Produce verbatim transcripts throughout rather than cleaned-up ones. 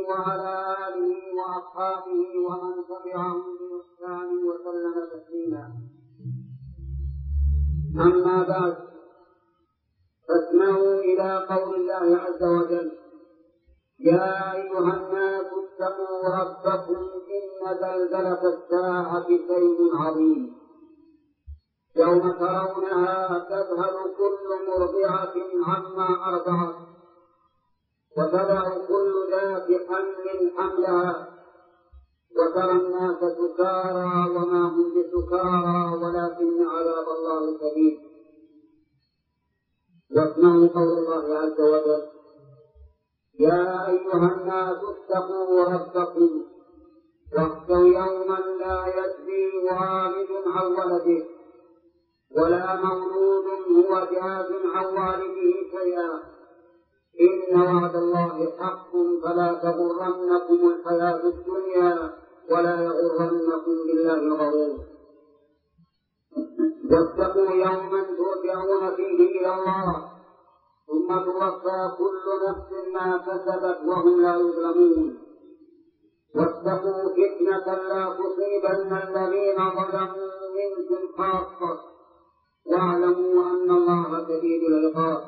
وعلى آله وأصحابه ومن تبعهم بإحسان وسلم تسليما. أما بعد، فاسمعوا إلى قول الله عز وجل: يا أيها الناس اتقوا ربكم إن زلزلة الساعة شيء عظيم، يوم ترونها تذهل كل مرضعة عما أرضعت وتضع كل ذات حمل حملها وترى الناس سكارى وما هم بسكارى ولكن عذاب الله شديد. واسمعوا قول الله عز وجل: يا أيها الناس اتقوا ربكم واخشوا يوما لا يجزي والد عن ولده ولا مولود هو جاز عن والده شيئا، إن وعد الله حق فلا تغرنكم الحياة الدنيا ولا يغرنكم بالله الغرور. واتقوا يوما ترجعون فيه إلى الله ثم توفى كل نفس ما كسبت وهم لا يظلمون. واتقوا فتنة لا تصيبن الذين ظلموا منكم خاصة واعلموا أن الله شديد العقاب.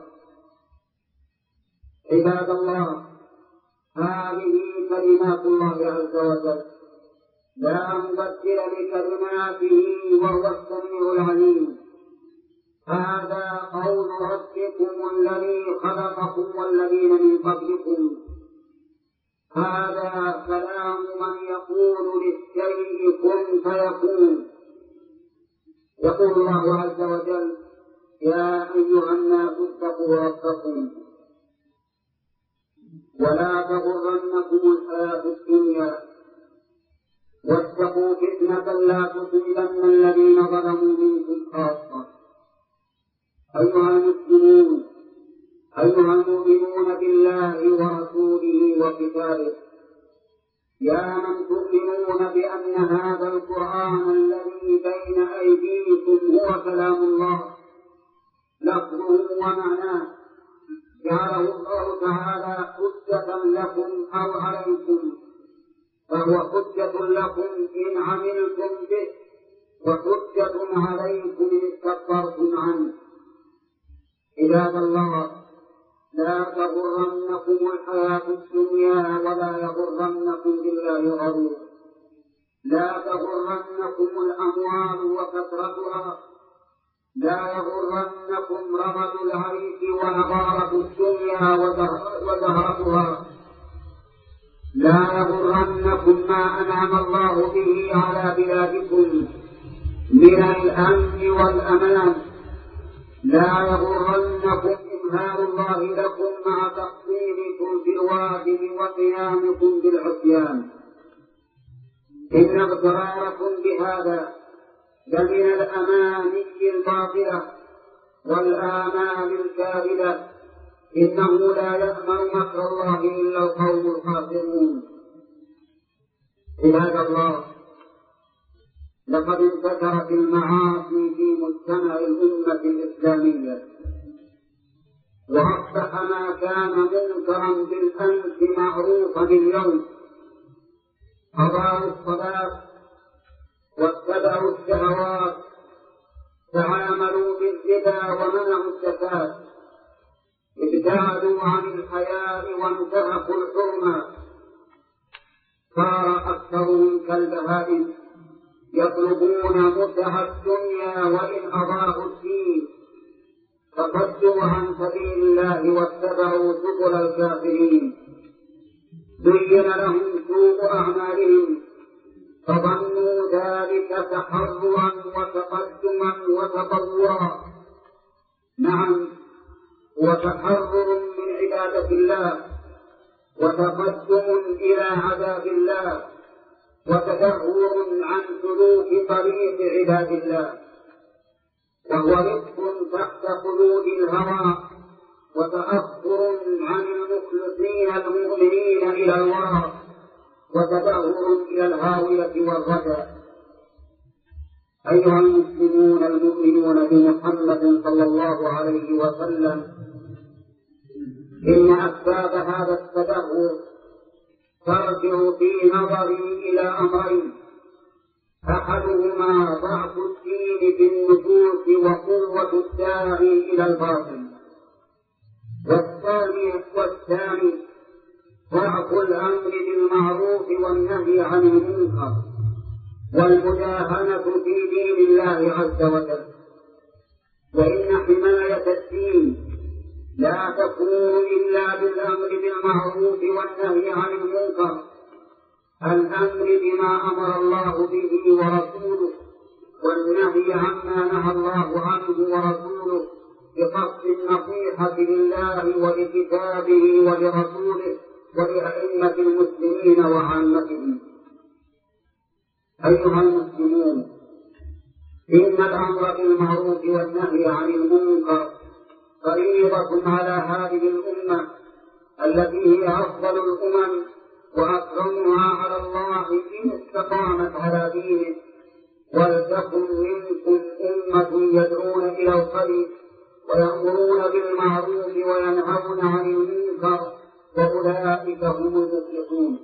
عباد الله، هذه كلمات الله عز وجل لا مبدل لكلماته وهو السميع العليم. هذا قول ربكم الذي خلقكم والذين من قبلكم. هذا كلام من يقول للشيء كن فيكون. يقول الله عز وجل: يا أيها الناس اتقوا ربكم ولا تغرنكم الحياة الدنيا واتقوا فتنة لا تصيبن الذين ظلموا منكم خاصة. أيها المسلمون، أيها المؤمنون بالله ورسوله وكتابه، يا من تؤمنون بأن هذا القرآن الذي بين أيديكم هو كلام الله لفظه ومعناه، جعله الله تعالى حجة لكم أو عليكم، فهو حجة لكم إن عملتم به وحجة عليكم إن استكبرتم عنه. عباد الله، لا تغرنكم الحياة الدنيا ولا يغرنكم بالله الغرور. لا تغرنكم الأموال وكثرتها، لا يغرنكم رغد العيش ونضارة الدنيا وزهرتها، لا يغرنكم ما أنعم الله به على بلادكم من الأمن والأمان، لا يغرنكم إمهال الله لكم مع تقصيركم في الواجب وقيامكم بالعصيان. إن اغتراركم بهذا لمن الأماني الباطلة والآمال الكاذبة، إنه لا يأمن مكر الله إلا القوم الخاسرون. عباد الله، لقد انتشرت المعاصي في مجتمع الأمة الإسلامية، وأصبح ما كان منكرا بالأمس معروفا اليوم. أضاعوا الصلاة واتبعوا الشهوات، تعاملوا بالربا ومنعوا الزكاة، ابتعدوا عن الحياء وانتهكوا الحرمة، صار أكثرهم كالبهائم يطلبون متع الدنيا وإن أضاعوا الدين، فصدوا عن سبيل الله واتبعوا سبل الكافرين. زين لهم سوء أعمالهم فظنوا ذلك تحررا وتقدما وتطورا. نعم، وتحرر من عبادة الله وتقدم إلى عذاب الله وتدهور عن سلوك طريق عباد الله، وهو رزق تحت قيود الهوى وتأخر عن المخلصين المؤمنين إلى الورى وتدهور إلى الهاوية والردى. أيها المسلمون المؤمنون بمحمد صلى الله عليه وسلم، إن أسباب هذا التدهور ترجع في نظري إلى أمرين: أحدهما ضعف الدين في النفوس وقوة الداعي إلى الباطل، والثاني والثاني ضعف الأمر بالمعروف والنهي عن المنكر والمداهنة في دين الله عز وجل. وإن حماية الدين لا تكون إلا بالأمر بالمعروف والنهي عن المنكر، الأمر بما أمر الله به ورسوله، والنهي عما نهى الله عنه ورسوله، بقصد النصيحة لله ولكتابه ولرسوله ولأئمة المسلمين وعامتهم. أيها المسلمون، إن الأمر بالمعروف والنهي عن المنكر فريضة على هذه الأمة التي هي أفضل الأمم وأكرمها على الله إن استقامت على دينه. ولتكن منكم أمة يدعون إلى الخير ويأمرون بالمعروف وينهون عن المنكر وأولئك هم المفلحون.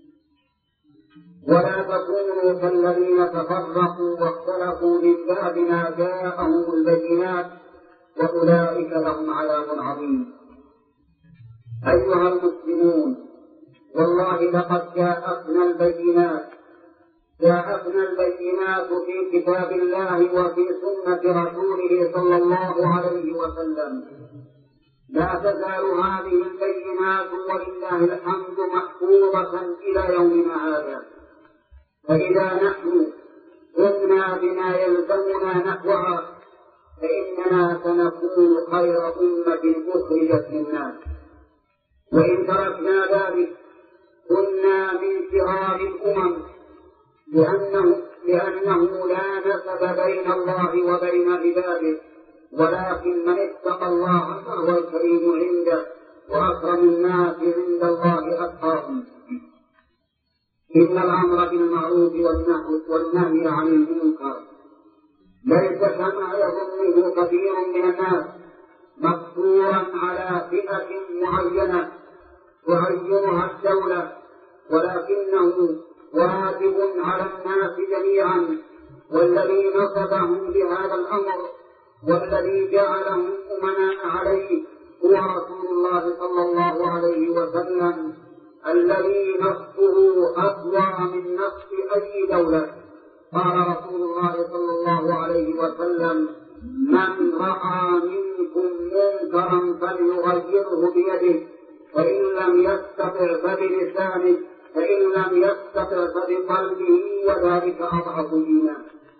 ولا تكونوا كالذين تفرقوا واختلفوا من بعد ما جاءهم البينات وأولئك لهم عذاب عظيم. أيها المسلمون، والله لقد جاءتنا البينات جاءتنا البينات في كتاب الله وفي سنة رسوله صلى الله عليه وسلم. لا تزال هذه البينات ولله الحمد محفوظة إلى يومنا هذا. فإذا نحن قمنا بما يلزمنا نحوها فإننا سنكون خير أمة أخرجت للناس، وإن تركنا ذلك كنا من شرار الأمم، لأنه, لأنه لا نسب بين الله وبين عباده، ولكن من اتقى الله فهو الكريم عنده وأكرم الناس عند الله أتقاهم. إن الأمر بالمعروف والنهي عن المنكر ليس كما يظنه كثير من الناس مقصورا على فئة معينة تعينها الدولة، ولكنه واجب على الناس جميعا. والذي نصبهم بهذا الأمر والذي جعلهم أمناء عليه هو رسول الله صلى الله عليه وسلم، الذي نصه أقوى من نص أي دولة. قال رسول الله صلى الله عليه وسلم: من رأى منكم منكرا فليغيره بيده، فإن لم يستطع فبلسانه، فإن لم يستطع فبقلبه، وذلك أضعف الإيمان.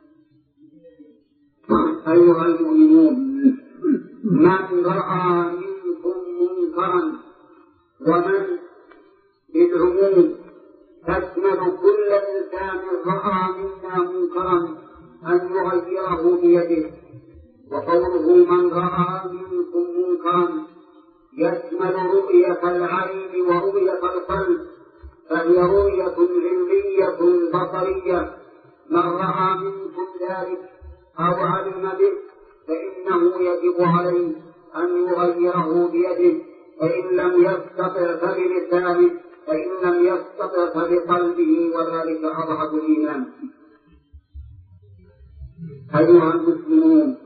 أيها المؤمنون، من رأى منكم منكرا، ومن بالعموم تشمل كل إنسان رأى منا منكرا أن يغيره بيده. وقوله من رأى منكم منكرا يشمل رؤية العين ورؤية القلب، فهي رؤية علمية بصرية. من رأى منكم ذلك أو علم به فإنه يجب عليه أن يغيره بيده، فإن لم يستطع فبلسانه، فإن لم يستطع فبقلبه، وذلك أضعف الإيمان. أيها المسلمون،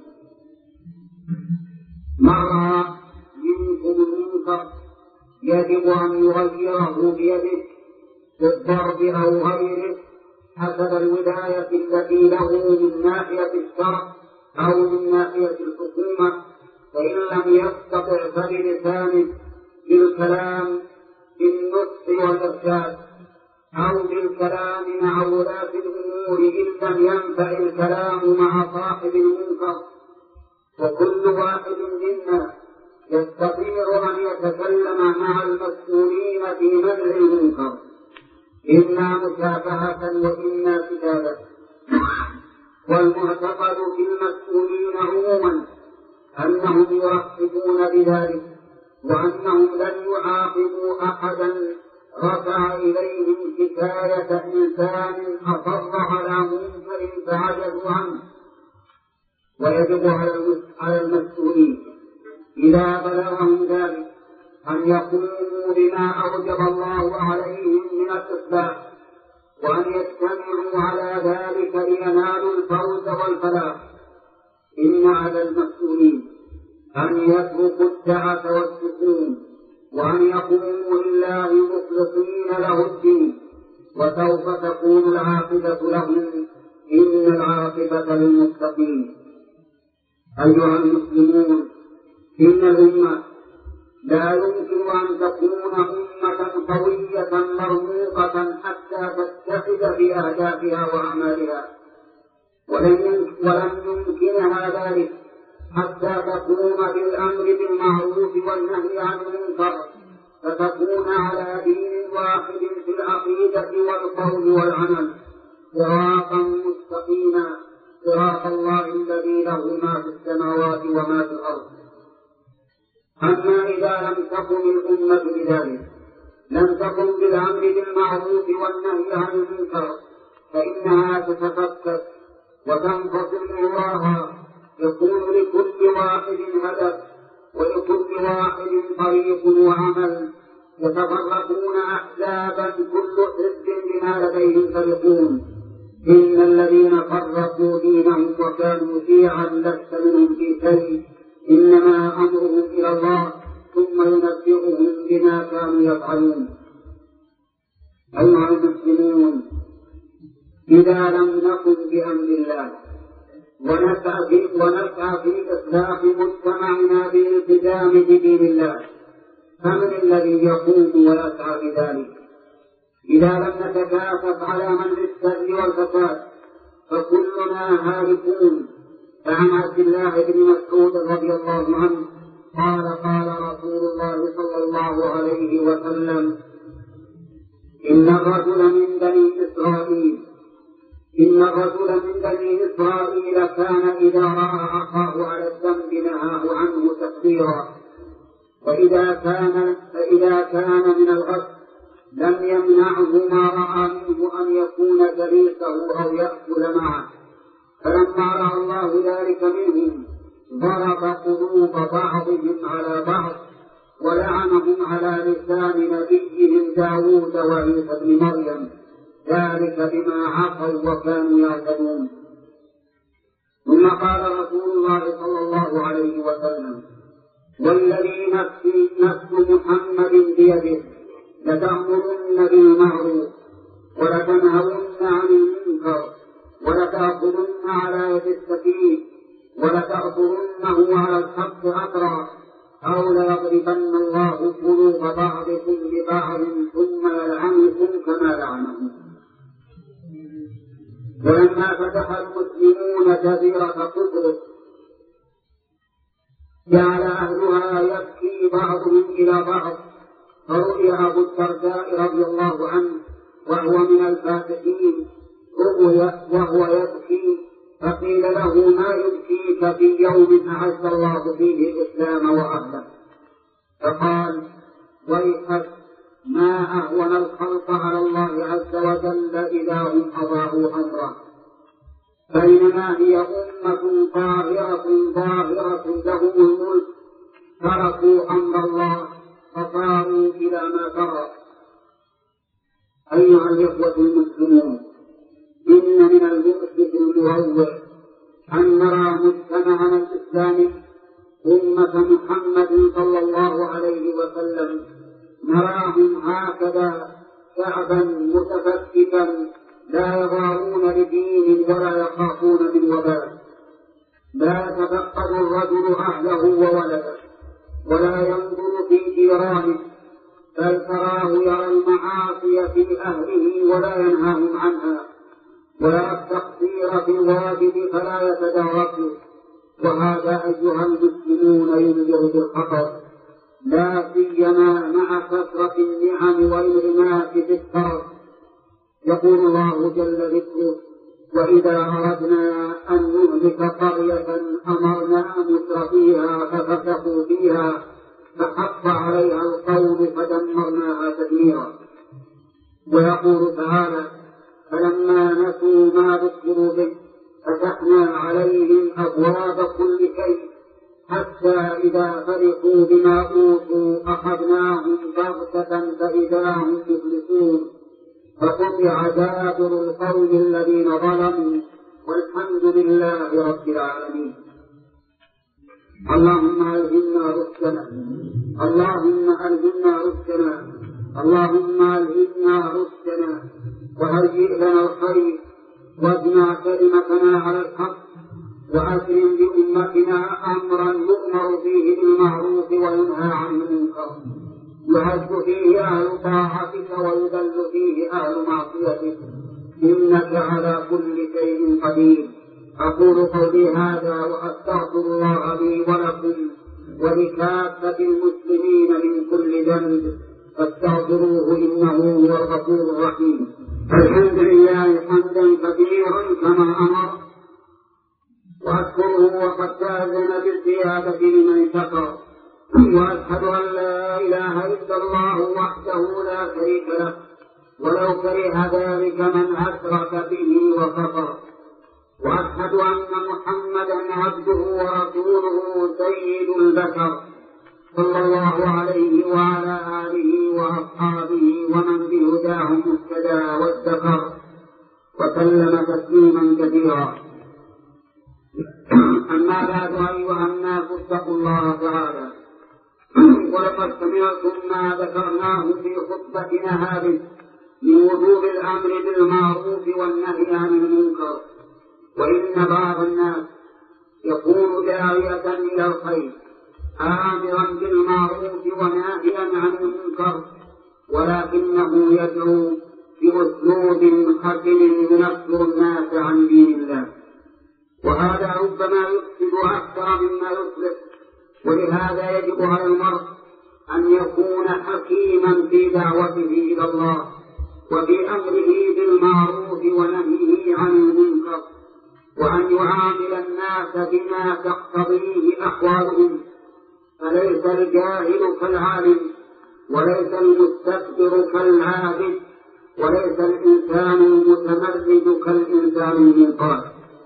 من رأى منكم المنكر يجب أن يغيره بيده بالضرب أو غيره حسب الولاية التي له من ناحية الشرع أو من ناحية الحكومة. فإن لم يستطع فبلسانه بالكلام بالنصح والإرشاد، أو بالكلام مع ولاة الأمور إن لم ينفع الكلام مع صاحب المنكر. وكل واحد منا يستطيع أن يتكلم مع المسؤولين في منع المنكر، إما مشافهة وإما كتابة. والمعتقد في المسؤولين عموما أنهم يرحبون بذلك، وأنهم لن يعاقبوا أحدا رفع إليهم شكاية إنسان أصر على منكر فعجزوا عنه. ويجب على المسؤولين إذا بلغهم ذلك أن يقوموا بما أوجب الله عليهم من الإصلاح، وأن يجتمعوا على ذلك لينالوا الفوز والفلاح. إن على المسؤولين أن يتركوا الدعة والسكون، وأن يقوموا لله مخلصين له الدين، وسوف تكون العاقبة لهم، إن العاقبة للمتقين. أيها المسلمون، إن الأمة لا يمكن أن تكون أمة قوية مرموقة حتى تتحد في أهدافها وأعمالها، ولن يمكنها ذلك حتى تقوم بالأمر بالمعروف والنهي عن المنكر، فتكون على دين واحد في العقيدة والقول والعمل، صراطا مستقيما، صراط الله الذي له ما في السماوات وما في الأرض. أما إذا لم تقم الأمة بذلك، لم تقم بالأمر بالمعروف والنهي عن المنكر، فإنها تتفكك وتنفصل عراها، يكون لكل واحد هدف ولكل واحد طريق وعمل، يتفرقون أحزابا كل حزب بما لديهم فرحون. إن الذين فرقوا دينهم وكانوا شيعا لست منهم في شيء، إنما أمرهم إلى الله ثم ينبئهم بما كانوا يفعلون. أيها المسلمون، إذا لم نقم بأمر الله ونسعى في, ونسعى في إصلاح مجتمعنا بالالتزام بدين الله، فمن الذي يقوم ويسعى بذلك؟ إذا لم نتكاتف على منع الشر والفساد فكلنا هالكون. فعن عبد الله بن مسعود رضي الله عنه قال قال رسول الله صلى الله عليه وسلم: إن الرجل من بني إسرائيل إن الرجل من بني إسرائيل كان إذا رأى أخاه على الذنب نهاه عنه تكبيرا، فإذا كان فإذا كان من الغسل لم يمنعه ما رأى منه أن يكون جليسه أو يأكل معه. فلما رأى الله ذلك منهم ضرب قلوب بعضهم على بعض ولعنهم على لسان نبيهم داود وعيسى بن مريم، ذلك بما عصوا وكانوا يعتدون. ثم قال رسول الله صلى الله عليه وسلم: والذي نفسي نفس محمد بيده لتأمرن بالمعروف ولتنهون عن المنكر ولتأخذن على يد السفيه ولتأخذنه على الحق أثرا، أو ليضربن الله قلوب بعضكم ببعض ثم يلعنكم كما لعنهم. ولما فتح المسلمون جزيرة قبرص جعل أهلها يبكي بعضهم إلى بعض، فرؤي أبو الدرداء رضي الله عنه وهو من الفاتحين وهو يبكي، فقيل له: ما يبكيك في يوم أعز الله فيه الإسلام وأهله؟ فقال: ويحك، ما أهون الخلق على الله عز وجل إذا هم أضاعوا أمره، بينما هي أمة طاهرة ظاهرة لهم الملك تركوا أمر الله فصاروا إلى ما ترى. أيها الإخوة المسلمون، إن من المؤسف المروع أن نرى مجتمعنا الإسلامي أمة محمد صلى الله عليه وسلم نراهم هكذا شعبا متفككا لا يضارون لدين ولا يخافون من وبال، لا يتفقد الرجل أهله وولده ولا ينظر في جيرانه، بل تراه يرى المعاصي في أهله ولا ينهاهم عنها، ويرى التقصير في الواجب فلا يتداركه. وهذا أيها المسلمون ينذر بالخطر، لا سيما مع كثرة النعم والإنعام في الترف. يقول الله جل ذكره: وإذا أردنا أن نهلك قرية أمرنا مترفيها ففسقوا فيها فحق عليها القول فدمرناها تدميرا. ويقول تعالى: فلما نسوا ما ذكروا به فتحنا عليهم أبواب كل شيء حتى إذا فرحوا بما أوتوا أخذناهم بغتة فإذا هم مبلسون. فقطع دابر القوم الذين ظلموا، والحمد لله رب العالمين. اللهم ألهمنا رشدنا، اللهم ألهمنا رشدنا، اللهم ألهمنا رشدنا، وهيئ لنا الخير، واجمع كلمتنا على الحق، وأكرم بأمتنا أمرا يؤمر فيه بالمعروف وينهى عن المنكر، يعز فيه أهل طاعتك ويذل فيه أهل معصيتك، إنك على كل شيء قدير. أقول قولي هذا وأستغفر الله لي ولكم ولكافة المسلمين من كل ذنب، فاستغفروه إنه هو الغفور الرحيم. الحمد لله حمدا كثيرا كما أمر، وأشكره وقد تأذن بالزيادة لمن شكر، وأشهد أن لا إله إلا الله وحده لا شريك له، ولو كره ذلك من أشرك به وكفر. وأشهد أن محمدا عبده ورسوله سيد البشر، صلى الله عليه وعلى آله وأصحابه ومن بهداه مهتدى وادكر، وسلم تسليما كثيرا. أما بعد، أيها الناس اتقوا الله تعالى، ولقد سمعتم ما ذكرناه في خطبتنا هذه من وجوب الأمر بالمعروف والنهي عن المنكر. وإن بعض الناس يكون داعية إلى الخير، آمرا بالمعروف وناهيا عن المنكر، ولكنه يدعو بأسلوب خشن ينفر الناس عن دين الله، وهذا ربما يفسد أكثر مما يصلح. ولهذا يجب على المرء أن يكون حكيما في دعوته إلى الله، وفي أمره بالمعروف ونهيه عن المنكر، وأن يعامل الناس بما تقتضيه أحوالهم، فليس الجاهل كالعالم، وليس المستكبر كالعابد، وليس الإنسان المتمرد كالإنسان المنقاد.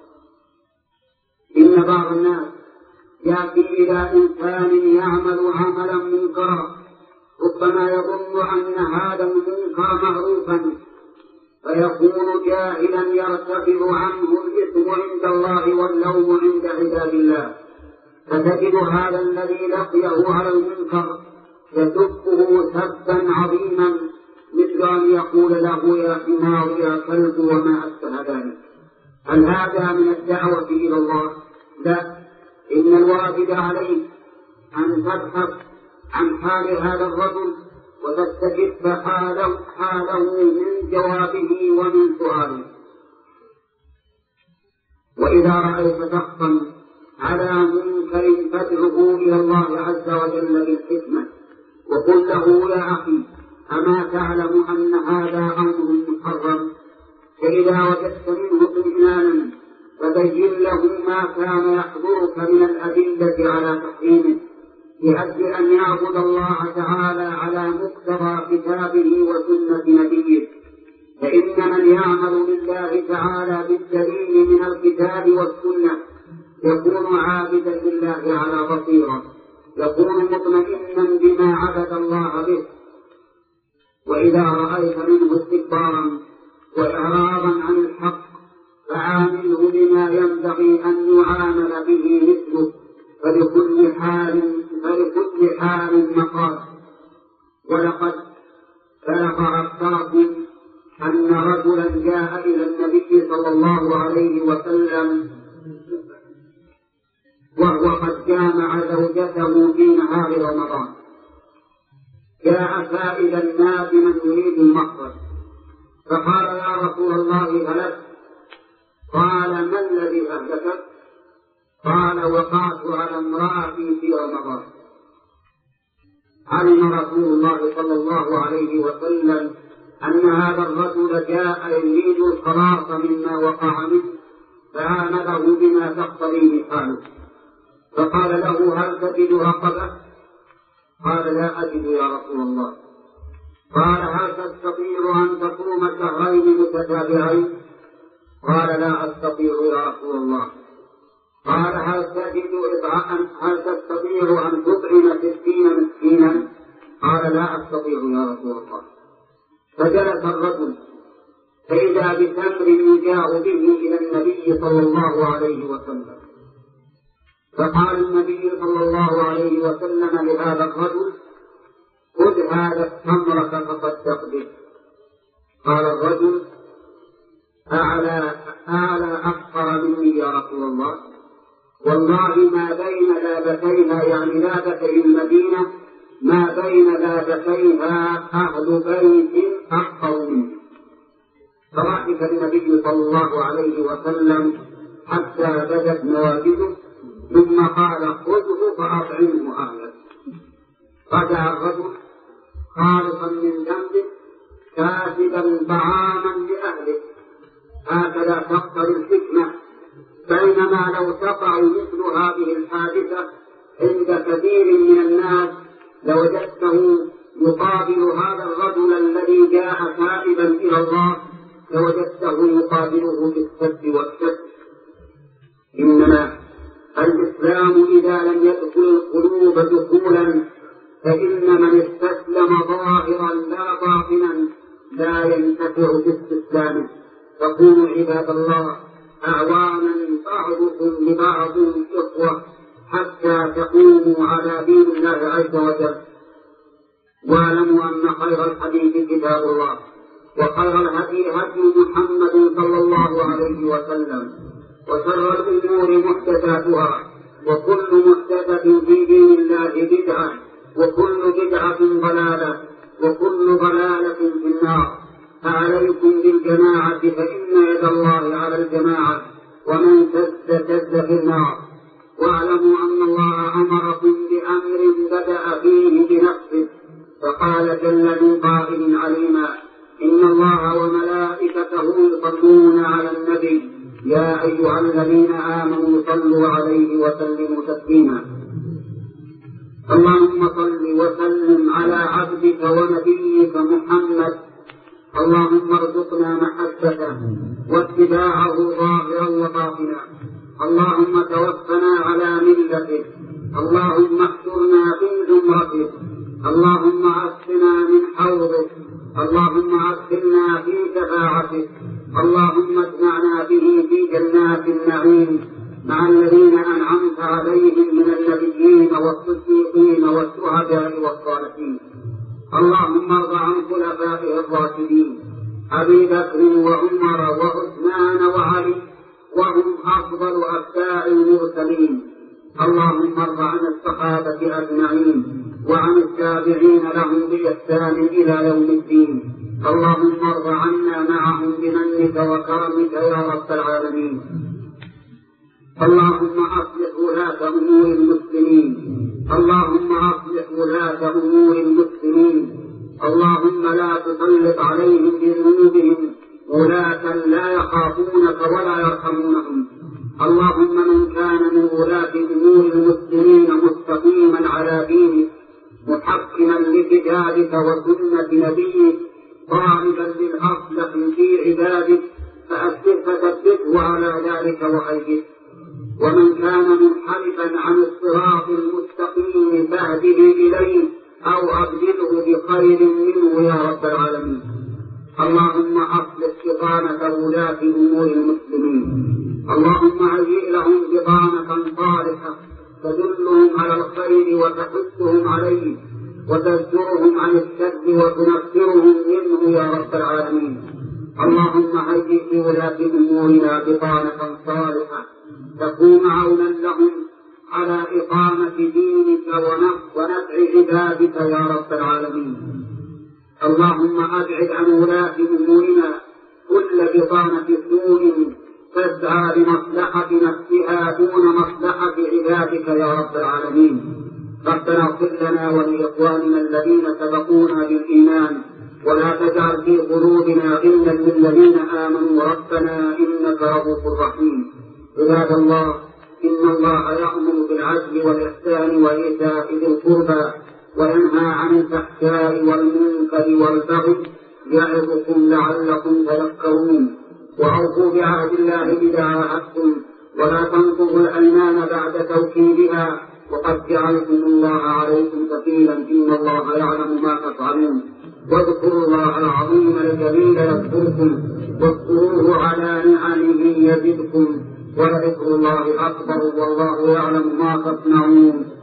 إن بعض الناس يأتي إلى إنسان يعمل عملا منكرا، ربما يظن أن هذا المنكر معروفا، فيكون جاهلا يرتفع عنه الإثم عند الله واللوم عند عباد الله، فتجد هذا الذي لقيه على المنكر يسبه سبا عظيما، مثل أن يقول له يا حمار يا كلب وما أشبه ذلك. هل هذا من الدعوة إلى الله؟ لا، إن الواجب عليه أن تبحث عن حال هذا الرجل وتستجد حاله, حاله من جوابه ومن سؤاله. وإذا رأيت شخصا على منكر فادعه إلى الله عز وجل بالحكمة، وقل له يا أخي أما تعلم أن هذا أمر محرم؟ فإذا وجدت منه اطمئنانا فبين له ما كان يحضرك من الأدلة على تحريمه، لأجل أن يعبد الله تعالى على مقتضى كتابه وسنة نبيه. فإن من يعمل لله تعالى بالدليل من الكتاب والسنة يكون عابدا لله على بصيرة، يكون مطمئنا بما عبد الله به. وإذا رأيت منه استكبارا وإعراضا عن الحق فعامله بما ينبغي أن يعامل به مثله، فلكل حال فلكل حال مقال. ولقد بلغ أخباركم أن رجلا جاء إلى النبي صلى الله عليه وسلم وهو قد جامع زوجته في نهار رمضان، جاء سائلا نادما يريد المخرج، فقال يا رسول الله هلكت. قال ما الذي أهلكك؟ قال وقعت على امرأتي في رمضان. علم رسول الله صلى الله عليه وسلم أن هذا الرجل جاء يريد الخلاص مما وقع منه، فآمله بما تقتضيه حاله، فقال له هل تجد رقبة؟ قال لا أجد يا رسول الله. قال هل تستطيع أن تصوم شهرين متتابعين؟ قال لا أستطيع يا رسول الله. قال هل تجد إطعاما هل تستطيع أن تطعم ستين مسكينا؟ قال لا أستطيع يا رسول الله. فجلس الرجل فإذا بتمر يجاء به إلى النبي صلى الله عليه وسلم، فقال النبي صلى الله عليه وسلم لهذا الرجل: خذ هذا التمر فتصدق به. قال الرجل: أعلى أعلى أفقر مني يا رسول الله، والله ما بين لابتيها، يعني لابتي المدينة، ما بين لابتيها أهل بيت أفقر مني. فضحك النبي صلى الله عليه وسلم حتى بدت نواجذه، ثم قال: خذه فأطعمه أهلك. رجع الرجل خالصا من ذنبه كاسبا طعاما لأهله. هكذا تقتضي الحكمة. بينما لو تقع مثل هذه الحادثة عند كثير من الناس لوجدته يقابل هذا الرجل الذي جاء تائبا إلى الله، لوجدته يقابله بالسب والسب. إنما الإسلام إذا لم يدخل القلوب دخولا فإن من استسلم ظاهرا لا باطنا لا ينتفع باستسلامه. فكونوا عباد الله أعوانا بعضكم لبعض إخوة حتى تقوموا على دين الله عز وجل. واعلموا أن خير الحديث كتاب الله، وخير الهدي هدي محمد صلى الله عليه وسلم، وشر الأمور محدثاتها، وكل محدثة في دين الله بدعة، وكل بدعة ضلالة، وكل ضلالة في النار. فعليكم بالجماعة فإن يد الله على الجماعة، ومن شد شد في النار. واعلموا أن الله أمركم بأمر بدأ فيه بنفسه، فقال جل من قائل عليما: إن الله وملائكته يصلون على النبي يا أيها الذين آمنوا صلوا عليه وسلموا تسليما. اللهم صل وسلم على عبدك ونبيك محمد. اللهم ارزقنا محبته واتباعه ظاهرا وباطنا. اللهم توفنا على ملته. اللهم احشرنا في زمرته. اللهم عصنا من حوضه. اللهم عصرنا في شفاعته. اللهم اجمعنا به في جنات النعيم مع الذين أنعمت عليهم من النبيين والصديقين والشهداء والصالحين. اللهم ارض عن خلفائه الراشدين أبي بكر وعمر وعثمان وعلي، وهم أفضل أتباع المرسلين. اللهم ارض عن الصحابة أجمعين وعن التابعين لهم بإحسان إلى يوم الدين. اللهم ارض عنا معهم بمنك وكرمك يا رب العالمين. اللهم أصلح ولاة أمور المسلمين. اللهم أصلح ولاة أمور المسلمين. اللهم لا تسلط عليهم بذنوبهم ولاة لا يخافونك ولا يرحمونهم. اللهم من كان من ولاة أمور المسلمين مستقيما على دينك محكما لكتابك وسنة نبيك طالبا للأصلح في عبادك فثبته على ذلك وأيده. ومن كان منحرفا عن الصراط المستقيم فاهده إليه أو أبدله بخير منه يا رب العالمين. اللهم أصلح بطانة ولاة أمور المسلمين. اللهم هيئ لهم بطانة صالحة تدلهم على الخير وتحثهم عليه وتزجرهم عن الشر وتنفرهم منه يا رب العالمين. اللهم هيئ لولاة أمورنا بطانة صالحة تكون عونا لهم على إقامة دينك ونفع عبادك يا رب العالمين. اللهم أبعد عن ولاة أمورنا كل بطانة سوء تسعى لمصلحة نفسها دون مصلحة عبادك يا رب العالمين. ربنا اغفر لنا ولإخواننا الذين سبقونا بالإيمان ولا تجعل في قلوبنا غلا للذين آمنوا ربنا إنك رؤوف رحيم. عباد الله، إن الله يأمر بالعدل والإحسان وإيتاء ذي القربى وينهى عن الفحشاء والمنكر والبغي يعظكم لعلكم تذكرون. وأوفوا بعهد الله إذا عاهدتم ولا تنقضوا الأيمان بعد توكيدها وقد جعلتم الله عليكم كفيلا إن الله يعلم ما تفعلون. واذكروا الله العظيم الجليل يذكركم واذكروه على نعمه يزدكم ولذكر الله أكبر والله يعلم ما تصنعون.